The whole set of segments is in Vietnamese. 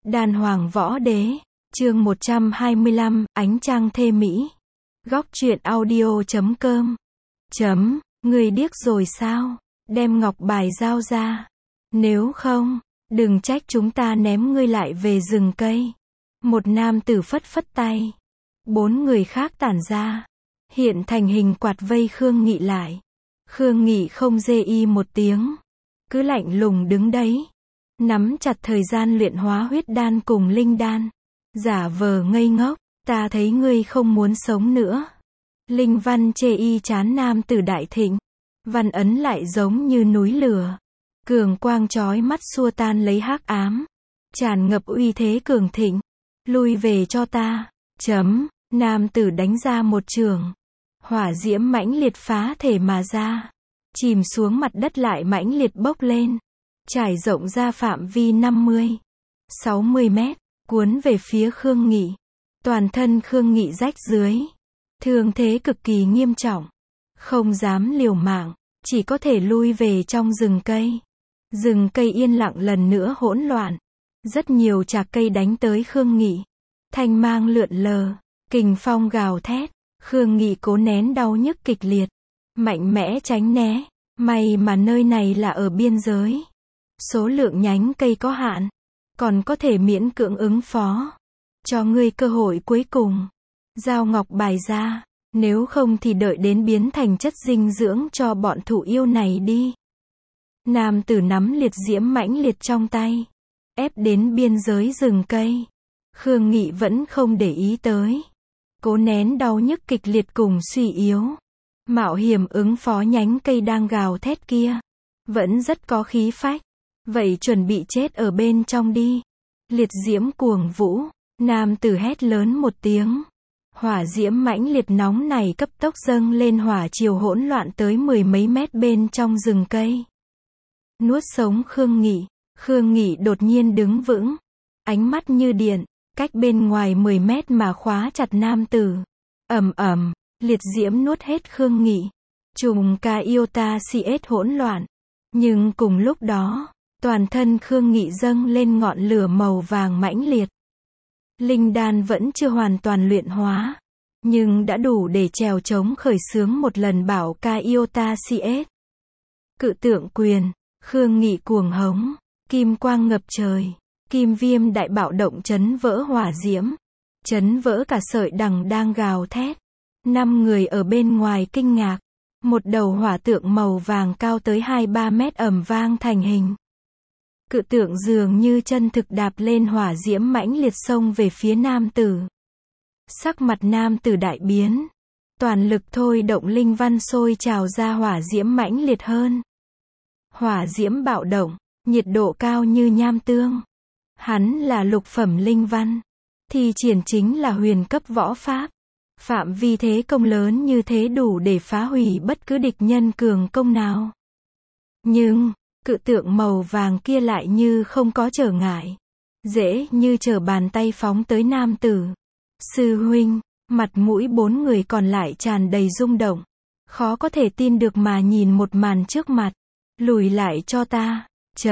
Đàn Hoàng Võ Đế, chương 125, Ánh Trăng Thê Mỹ. Góc truyện audio.com. Người điếc rồi sao? Đem ngọc bài giao ra. Nếu không, đừng trách chúng ta ném ngươi lại về rừng cây. Một nam tử phất phất tay. 4 người khác tản ra. Hiện thành hình quạt vây Khương Nghị lại. Khương Nghị không dê y một tiếng. Cứ lạnh lùng đứng đấy. Nắm chặt thời gian luyện hóa huyết đan cùng linh đan. Giả vờ ngây ngốc, ta thấy ngươi không muốn sống nữa. Linh văn chê y chán nam tử đại thịnh. Văn ấn lại giống như núi lửa. Cường quang chói mắt xua tan lấy hắc ám. Tràn ngập uy thế cường thịnh. Lui về cho ta. Nam tử đánh ra một trường. Hỏa diễm mãnh liệt phá thể mà ra. Chìm xuống mặt đất lại mãnh liệt bốc lên. Trải rộng ra phạm vi 50-60 mét, cuốn về phía Khương Nghị. Toàn thân Khương Nghị rách dưới. Thương thế cực kỳ nghiêm trọng. Không dám liều mạng, chỉ có thể lui về trong rừng cây. Rừng cây yên lặng lần nữa hỗn loạn. Rất nhiều chạc cây đánh tới Khương Nghị. Thanh mang lượn lờ, kình phong gào thét. Khương Nghị cố nén đau nhức kịch liệt. Mạnh mẽ tránh né. May mà nơi này là ở biên giới. Số lượng nhánh cây có hạn. Còn có thể miễn cưỡng ứng phó. Cho ngươi cơ hội cuối cùng. Giao ngọc bài ra. Nếu không thì đợi đến biến thành chất dinh dưỡng cho bọn thủ yêu này đi. Nam tử nắm liệt diễm mãnh liệt trong tay. Ép đến biên giới rừng cây. Khương Nghị vẫn không để ý tới. Cố nén đau nhức kịch liệt cùng suy yếu. Mạo hiểm ứng phó nhánh cây đang gào thét kia. Vẫn rất có khí phách. Vậy chuẩn bị chết ở bên trong đi. Liệt diễm cuồng vũ. Nam tử hét lớn một tiếng. Hỏa diễm mãnh liệt nóng này cấp tốc dâng lên hỏa chiều hỗn loạn tới 10 mấy mét bên trong rừng cây. Nuốt sống Khương Nghị. Khương Nghị đột nhiên đứng vững. Ánh mắt như điện. Cách bên ngoài 10 mét mà khóa chặt nam tử. Liệt diễm nuốt hết Khương Nghị. Trùng ca yêu ta CS hỗn loạn. Nhưng cùng lúc đó, toàn thân Khương Nghị dâng lên ngọn lửa màu vàng mãnh liệt. Linh đan vẫn chưa hoàn toàn luyện hóa. Nhưng đã đủ để trèo chống khởi xướng một lần bảo ca yêu ta CS. Cự tượng quyền. Khương Nghị cuồng hống. Kim quang ngập trời. Kim viêm đại bạo động chấn vỡ hỏa diễm. Chấn vỡ cả sợi đằng đang gào thét. 5 người ở bên ngoài kinh ngạc. Một đầu hỏa tượng màu vàng cao tới 2-3 mét ầm vang thành hình. Cự tượng dường như chân thực đạp lên hỏa diễm mãnh liệt xông về phía nam tử. Sắc mặt nam tử đại biến. Toàn lực thôi động linh văn sôi trào ra hỏa diễm mãnh liệt hơn. Hỏa diễm bạo động, nhiệt độ cao như nham tương. Hắn là lục phẩm linh văn. Thi triển chính là huyền cấp võ pháp. Phạm vi thế công lớn như thế đủ để phá hủy bất cứ địch nhân cường công nào. Nhưng, cự tượng màu vàng kia lại như không có trở ngại. Dễ như trở bàn tay phóng tới nam tử. Sư huynh, mặt mũi 4 người còn lại tràn đầy rung động. Khó có thể tin được mà nhìn một màn trước mặt. Lùi lại cho ta.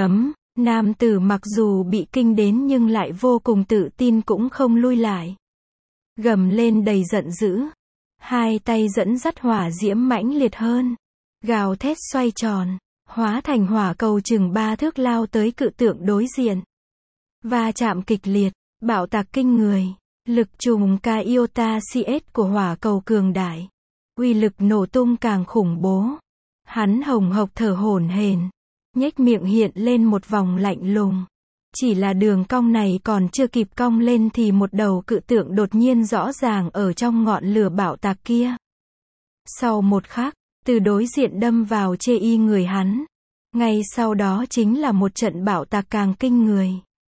Nam tử mặc dù bị kinh đến nhưng lại vô cùng tự tin cũng không lui lại. Gầm lên đầy giận dữ. Hai tay dẫn dắt hỏa diễm mãnh liệt hơn. Gào thét xoay tròn. Hóa thành hỏa cầu chừng 3 thước lao tới cự tượng đối diện. Va chạm kịch liệt. Bạo tạc kinh người. Lực trùng ca iota CS của hỏa cầu cường đại. Uy lực nổ tung càng khủng bố. Hắn hồng hộc thở hổn hển. Nhếch miệng hiện lên một vòng lạnh lùng. Chỉ là đường cong này còn chưa kịp cong lên thì một đầu cự tượng đột nhiên rõ ràng ở trong ngọn lửa bạo tạc kia. Sau một khắc, từ đối diện đâm vào chê y người hắn. Ngay sau đó chính là một trận bạo tạc càng kinh người.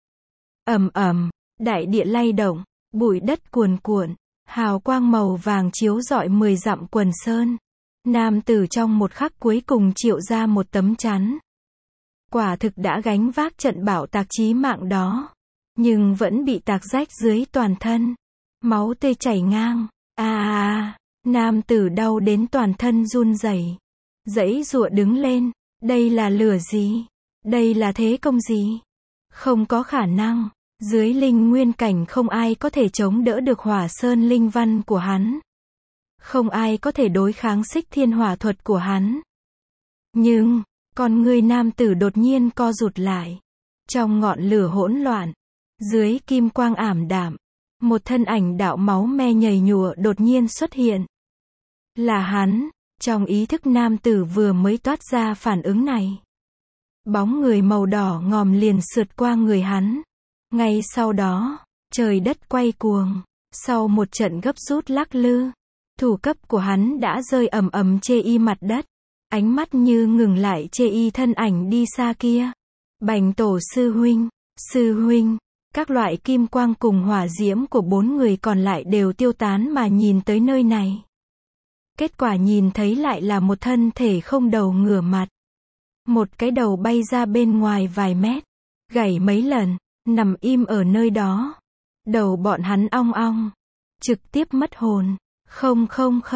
Đại địa lay động, bụi đất cuồn cuộn, hào quang màu vàng chiếu rọi 10 dặm quần sơn. Nam tử trong một khắc cuối cùng triệu ra một tấm chắn. Quả thực đã gánh vác trận bạo tạc chí mạng đó. Nhưng vẫn bị tạc rách dưới toàn thân. Máu tươi chảy ngang. Nam tử đau đến toàn thân run rẩy. Giãy giụa đứng lên. Đây là lửa gì? Đây là thế công gì? Không có khả năng. Dưới linh nguyên cảnh không ai có thể chống đỡ được hỏa sơn linh văn của hắn. Không ai có thể đối kháng xích thiên hỏa thuật của hắn. Nhưng, con người nam tử đột nhiên co rụt lại. Trong ngọn lửa hỗn loạn, dưới kim quang ảm đạm, một thân ảnh đạo máu me nhầy nhụa đột nhiên xuất hiện. Là hắn, trong ý thức nam tử vừa mới toát ra phản ứng này. Bóng người màu đỏ ngòm liền sượt qua người hắn. Ngay sau đó, trời đất quay cuồng. Sau một trận gấp rút lắc lư, thủ cấp của hắn đã rơi ầm ầm chê y mặt đất. Ánh mắt như ngừng lại chê y thân ảnh đi xa kia. Bành tổ sư huynh, các loại kim quang cùng hỏa diễm của 4 người còn lại đều tiêu tán mà nhìn tới nơi này. Kết quả nhìn thấy lại là một thân thể không đầu ngửa mặt. Một cái đầu bay ra bên ngoài vài mét, gãy mấy lần, nằm im ở nơi đó. Đầu bọn hắn ong ong, trực tiếp mất hồn. Không,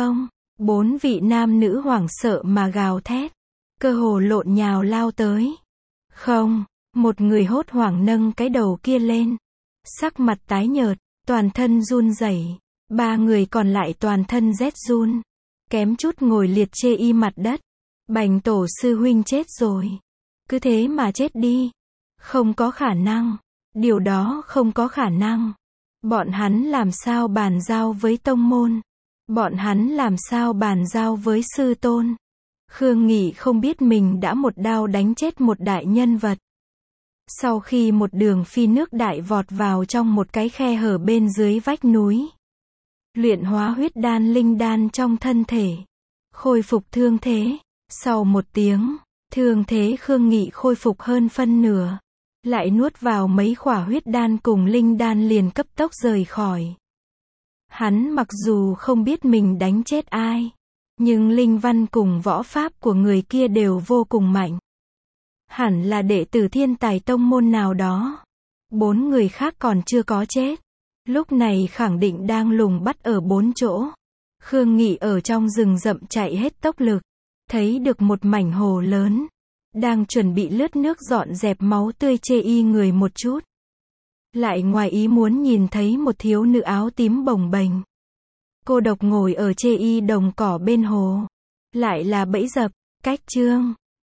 4 vị nam nữ hoảng sợ mà gào thét, cơ hồ lộn nhào lao tới. Không, một người hốt hoảng nâng cái đầu kia lên, sắc mặt tái nhợt, toàn thân run rẩy. 3 người còn lại toàn thân rét run, kém chút ngồi liệt chê y mặt đất. Bành tổ sư huynh chết rồi. Cứ thế mà chết đi. Không có khả năng. Điều đó không có khả năng. Bọn hắn làm sao bàn giao với tông môn? Bọn hắn làm sao bàn giao với sư tôn? Khương Nghị không biết mình đã một đao đánh chết một đại nhân vật. Sau khi một đường phi nước đại vọt vào trong một cái khe hở bên dưới vách núi, luyện hóa huyết đan linh đan trong thân thể, khôi phục thương thế. Sau một tiếng, thương thế Khương Nghị khôi phục hơn phân nửa, lại nuốt vào mấy khỏa huyết đan cùng linh đan liền cấp tốc rời khỏi. Hắn mặc dù không biết mình đánh chết ai, nhưng linh văn cùng võ pháp của người kia đều vô cùng mạnh. Hẳn là đệ tử Thiên Tài tông môn nào đó. 4 người khác còn chưa có chết, lúc này khẳng định đang lùng bắt ở 4 chỗ. Khương Nghị ở trong rừng rậm chạy hết tốc lực, thấy được một mảnh hồ lớn, đang chuẩn bị lướt nước dọn dẹp máu tươi chê y người một chút. Lại ngoài ý muốn nhìn thấy một thiếu nữ áo tím bồng bềnh, cô độc ngồi ở chê y đồng cỏ bên hồ. Lại là bẫy dập. Cách chương